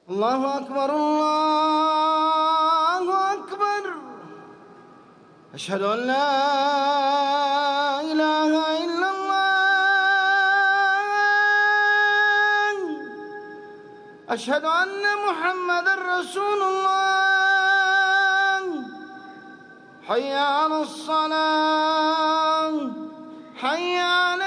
الله أكبر الله أكبر. أشهد أن لا إله إلا الله. أشهد أن محمدًا رسول الله. حي على الصلاة، حي على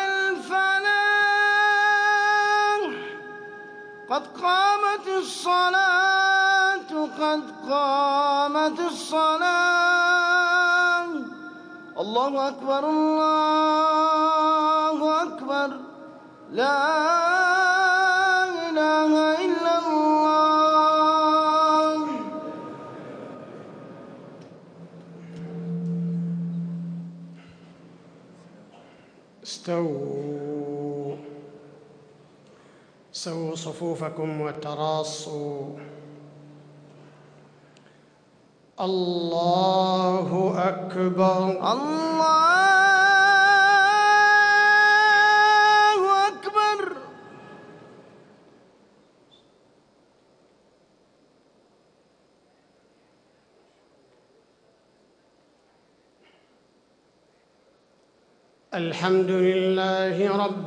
الفلاح. قد قامت الصلاة، قد قامت الصلاة. الله أكبر الله أكبر. لا إله إلا الله. سووا صفوفكم وتراصوا. الله أكبر الله أكبر. الحمد لله رب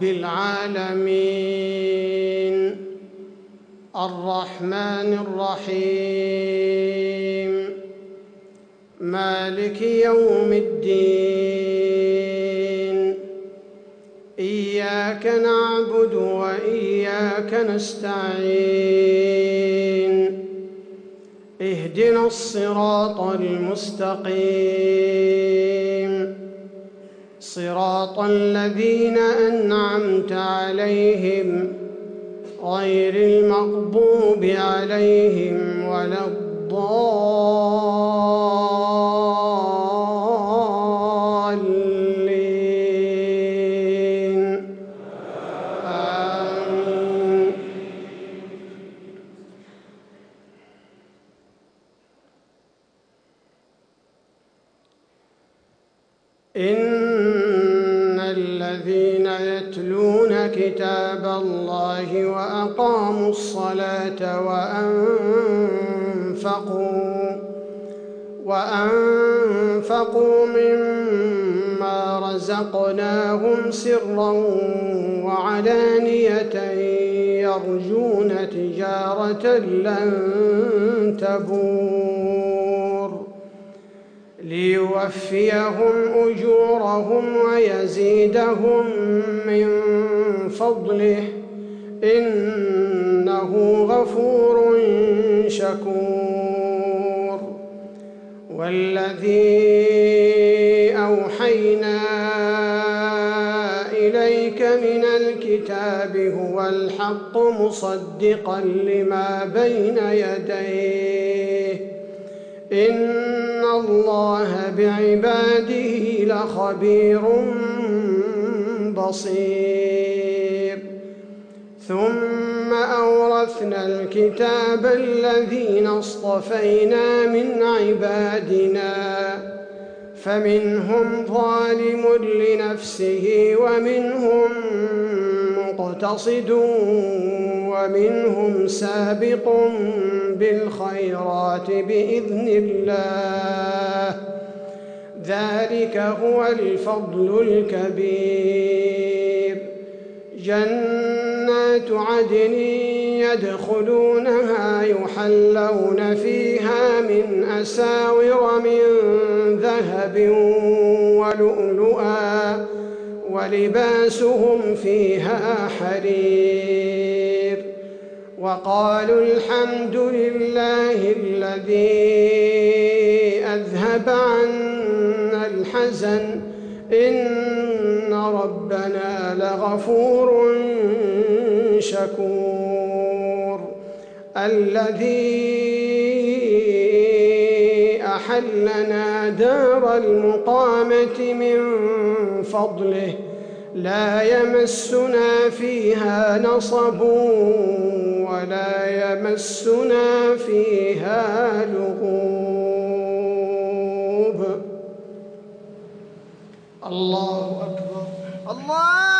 العالمين، الرحمن الرحيم، مالك يوم الدين. إياك نعبد وإياك نستعين. اهدنا الصراط المستقيم، صراط الذين أنعمت عليهم غير المغضوب عليهم ولا الضالين. آمين. إن الذين يتلون كتاب الله وأقاموا الصلاة وأنفقوا مما رزقناهم سرا وعلانية يرجون تجارة لن تبور ليوفيهم أجورهم ويزيدهم من فضله إنه غفور شكور. والذي أوحينا إليك من الكتاب هو الحق مصدقا لما بين يديه إن الله بعباده لخبير بصير. ثم أورثنا الكتاب الذين اصطفينا من عبادنا فمنهم ظالم لنفسه ومنهم مقتصد ومنهم سابق بالخيرات بإذن الله ذلك هو الفضل الكبير. جنات عدن يدخلونها يحلون فيها من أساور من ذهب ولؤلؤا ولباسهم فيها حرير. وقالوا الحمد لله الذي أذهب عنا الحزن إن ربنا لغفور شكور. الذي أحلنا دار المقامة من فضله لا يمسنا فيها نصب ولا يمسنا فيها لغوب. الله أكبر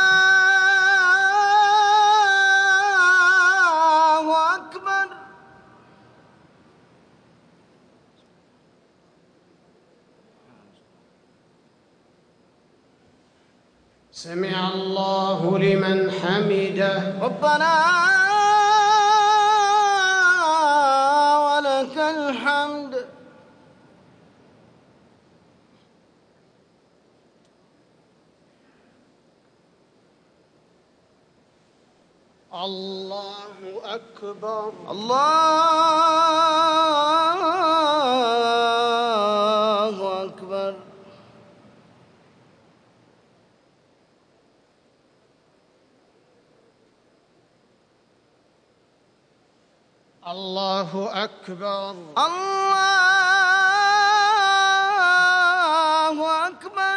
الله أكبر. سمع الله لمن حمده. ربنا ولك الحمد. الله أكبر. الله أكبر. الله أكبر. الله أكبر.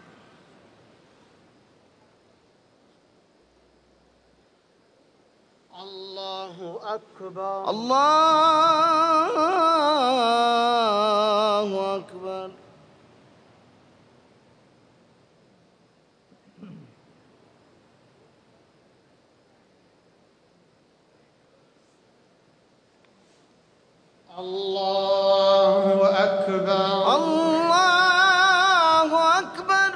الله أكبر. الله أكبر. الله أكبر. الله أكبر.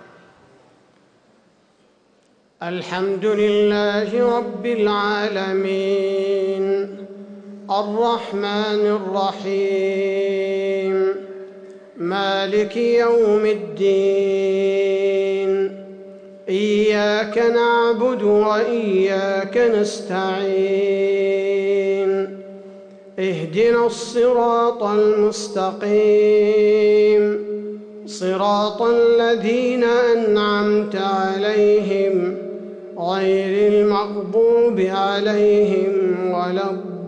الحمد لله رب العالمين الرحمن الرحيم مالك يوم الدين إياك نعبد وإياك نستعين اهدنا الصراط المستقيم صراط الذين أنعمت عليهم غير المغضوب عليهم ولا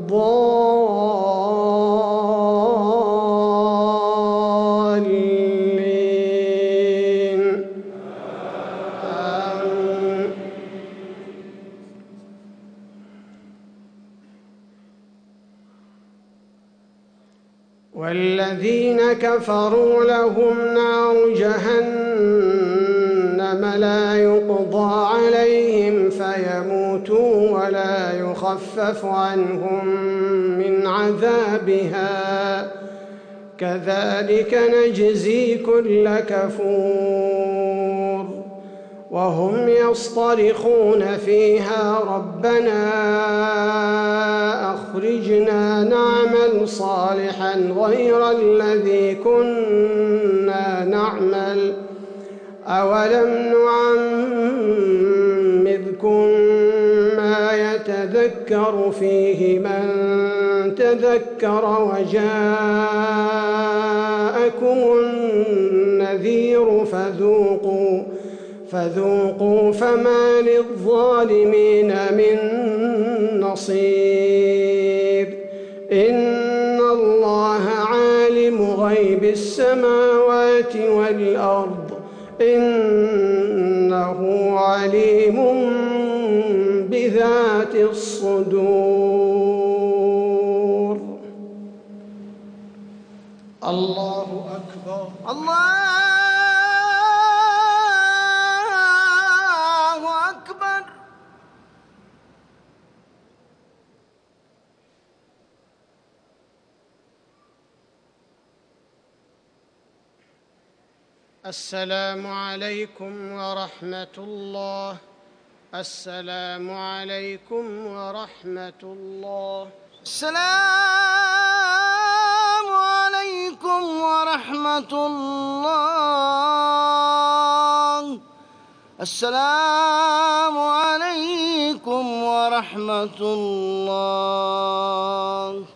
الضالين. آمين. والذين كفروا لهم نار جهنم لا يقضى عليهم فيموتوا ولا يخفف عنهم من عذابها كذلك نجزي كل كفور. وهم يصطرخون فيها ربنا أخرجنا نعمل صالحا غير الذي كنا نعمل أولم نعمركم ما يتذكر فيه من تذكر وجاءكم النذير فذوقوا فما للظالمين من نصير. إن الله عالم غيب السماوات والأرض إنه عليم بذات الصدور. الله أكبر. الله أكبر. السلام عليكم ورحمة الله. السلام عليكم ورحمة الله. السلام عليكم ورحمة الله. السلام عليكم ورحمة الله.